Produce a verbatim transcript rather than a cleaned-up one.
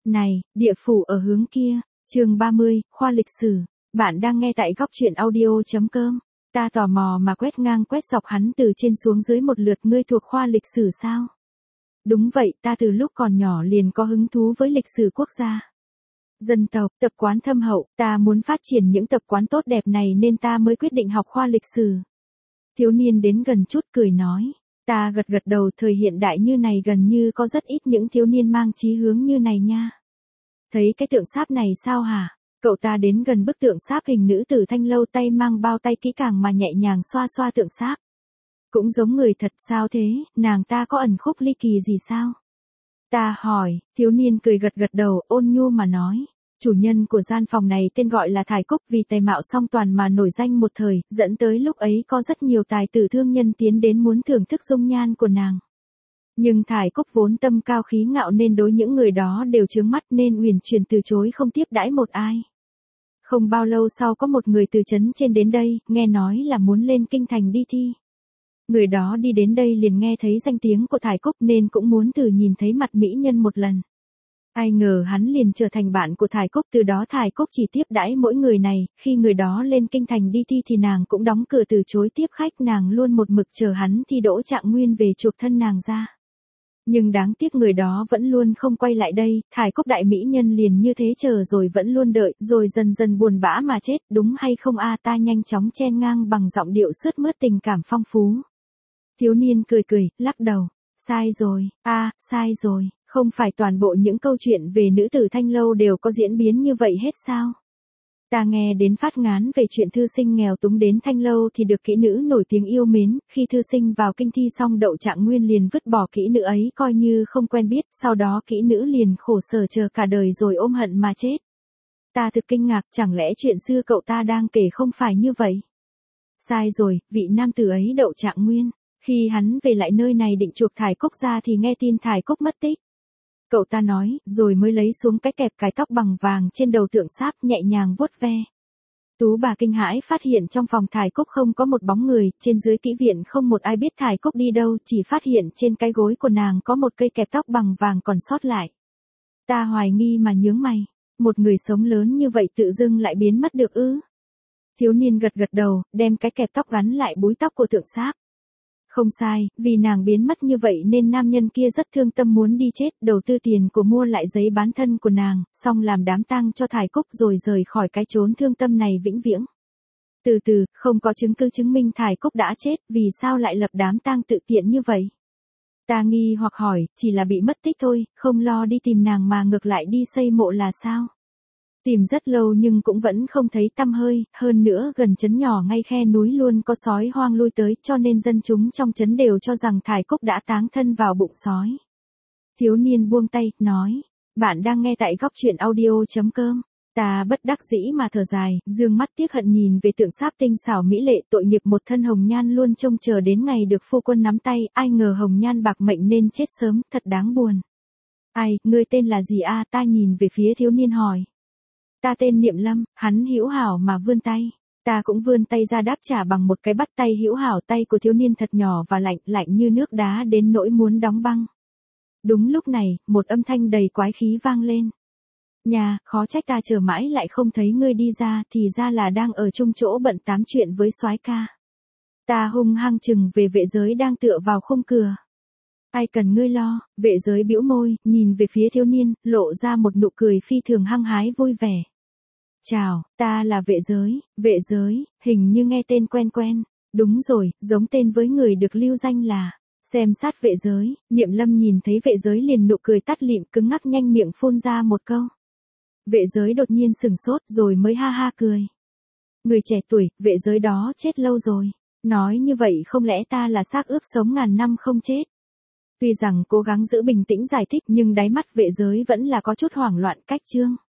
Này, địa phủ ở hướng kia. Chương ba mươi, khoa lịch sử. Bạn đang nghe tại góc truyện audio.com. Ta tò mò mà quét ngang quét dọc hắn từ trên xuống dưới một lượt. Ngươi thuộc khoa lịch sử sao? Đúng vậy, ta từ lúc còn nhỏ liền có hứng thú với lịch sử quốc gia. Dân tộc, tập quán thâm hậu, ta muốn phát triển những tập quán tốt đẹp này nên ta mới quyết định học khoa lịch sử. Thiếu niên đến gần chút cười nói. Ta gật gật đầu, thời hiện đại như này gần như có rất ít những thiếu niên mang chí hướng như này nha. Thấy cái tượng sáp này sao hả? Cậu ta đến gần bức tượng sáp hình nữ tử thanh lâu, tay mang bao tay kỹ càng mà nhẹ nhàng xoa xoa tượng sáp. Cũng giống người thật sao thế, nàng ta có ẩn khúc ly kỳ gì sao? Ta hỏi, thiếu niên cười gật gật đầu, ôn nhu mà nói. Chủ nhân của gian phòng này tên gọi là Thải Cúc, vì tài mạo song toàn mà nổi danh một thời, dẫn tới lúc ấy có rất nhiều tài tử thương nhân tiến đến muốn thưởng thức dung nhan của nàng. Nhưng Thải Cúc vốn tâm cao khí ngạo nên đối những người đó đều chướng mắt nên uyển chuyển từ chối không tiếp đãi một ai. Không bao lâu sau có một người từ trấn trên đến đây, nghe nói là muốn lên kinh thành đi thi. Người đó đi đến đây liền nghe thấy danh tiếng của Thải Cúc nên cũng muốn thử nhìn thấy mặt mỹ nhân một lần. Ai ngờ hắn liền trở thành bạn của Thải Cúc, từ đó Thải Cúc chỉ tiếp đãi mỗi người này, khi người đó lên kinh thành đi thi thì nàng cũng đóng cửa từ chối tiếp khách, nàng luôn một mực chờ hắn thi đỗ trạng nguyên về chuộc thân nàng ra. Nhưng đáng tiếc người đó vẫn luôn không quay lại đây, Thải Cúc đại mỹ nhân liền như thế chờ rồi vẫn luôn đợi, rồi dần dần buồn bã mà chết, đúng hay không a? Ta nhanh chóng chen ngang bằng giọng điệu sướt mướt tình cảm phong phú. Thiếu niên cười cười, lắc đầu, sai rồi, a, sai rồi. Không phải toàn bộ những câu chuyện về nữ tử thanh lâu đều có diễn biến như vậy hết sao? Ta nghe đến phát ngán về chuyện thư sinh nghèo túng đến thanh lâu thì được kỹ nữ nổi tiếng yêu mến, khi thư sinh vào kinh thi xong đậu trạng nguyên liền vứt bỏ kỹ nữ ấy coi như không quen biết, sau đó kỹ nữ liền khổ sở chờ cả đời rồi ôm hận mà chết. Ta thực kinh ngạc, chẳng lẽ chuyện xưa cậu ta đang kể không phải như vậy? Sai rồi, vị nam tử ấy đậu trạng nguyên. Khi hắn về lại nơi này định chuộc Thải Cúc ra thì nghe tin Thải Cúc mất tích. Cậu ta nói, rồi mới lấy xuống cái kẹp cái tóc bằng vàng trên đầu tượng sáp nhẹ nhàng vuốt ve. Tú bà kinh hãi phát hiện trong phòng Thải Cúc không có một bóng người, trên dưới kỹ viện không một ai biết Thải Cúc đi đâu, chỉ phát hiện trên cái gối của nàng có một cây kẹp tóc bằng vàng còn sót lại. Ta hoài nghi mà nhướng mày, một người sống lớn như vậy tự dưng lại biến mất được ư? Thiếu niên gật gật đầu, đem cái kẹp tóc gắn lại búi tóc của tượng sáp. Không sai, vì nàng biến mất như vậy nên nam nhân kia rất thương tâm muốn đi chết, đầu tư tiền của mua lại giấy bán thân của nàng, xong làm đám tang cho Thải Cúc rồi rời khỏi cái chốn thương tâm này vĩnh viễn. Từ từ, không có chứng cứ chứng minh Thải Cúc đã chết, vì sao lại lập đám tang tự tiện như vậy? Ta nghi hoặc hỏi, chỉ là bị mất tích thôi, không lo đi tìm nàng mà ngược lại đi xây mộ là sao? Tìm rất lâu nhưng cũng vẫn không thấy tăm hơi, hơn nữa gần trấn nhỏ ngay khe núi luôn có sói hoang lui tới, cho nên dân chúng trong trấn đều cho rằng Thải Cúc đã táng thân vào bụng sói. Thiếu niên buông tay, nói, bạn đang nghe tại góc truyện audio.com. Ta bất đắc dĩ mà thở dài, dương mắt tiếc hận nhìn về tượng sáp tinh xảo mỹ lệ, tội nghiệp một thân hồng nhan luôn trông chờ đến ngày được phu quân nắm tay, ai ngờ hồng nhan bạc mệnh nên chết sớm, thật đáng buồn. Ai, ngươi tên là gì a? Ta nhìn về phía thiếu niên hỏi. Ta tên Niệm Lâm, hắn hữu hảo mà vươn tay. Ta cũng vươn tay ra đáp trả bằng một cái bắt tay hữu hảo, tay của thiếu niên thật nhỏ và lạnh, lạnh như nước đá đến nỗi muốn đóng băng. Đúng lúc này, một âm thanh đầy quái khí vang lên. Nhà, khó trách ta chờ mãi lại không thấy ngươi đi ra, thì ra là đang ở chung chỗ bận tám chuyện với soái ca. Ta hung hăng chừng về vệ giới đang tựa vào khung cửa. Ai cần ngươi lo? Vệ giới bĩu môi, nhìn về phía thiếu niên, lộ ra một nụ cười phi thường hăng hái vui vẻ. Chào, ta là vệ giới, vệ giới, hình như nghe tên quen quen. Đúng rồi, giống tên với người được lưu danh là. Xem sát vệ giới, Niệm Lâm nhìn thấy vệ giới liền nụ cười tắt lịm, cứng ngắc nhanh miệng phun ra một câu. Vệ giới đột nhiên sừng sốt rồi mới ha ha cười. Người trẻ tuổi, vệ giới đó chết lâu rồi. Nói như vậy không lẽ ta là xác ướp sống ngàn năm không chết? Tuy rằng cố gắng giữ bình tĩnh giải thích nhưng đáy mắt vệ giới vẫn là có chút hoảng loạn. Cách chương.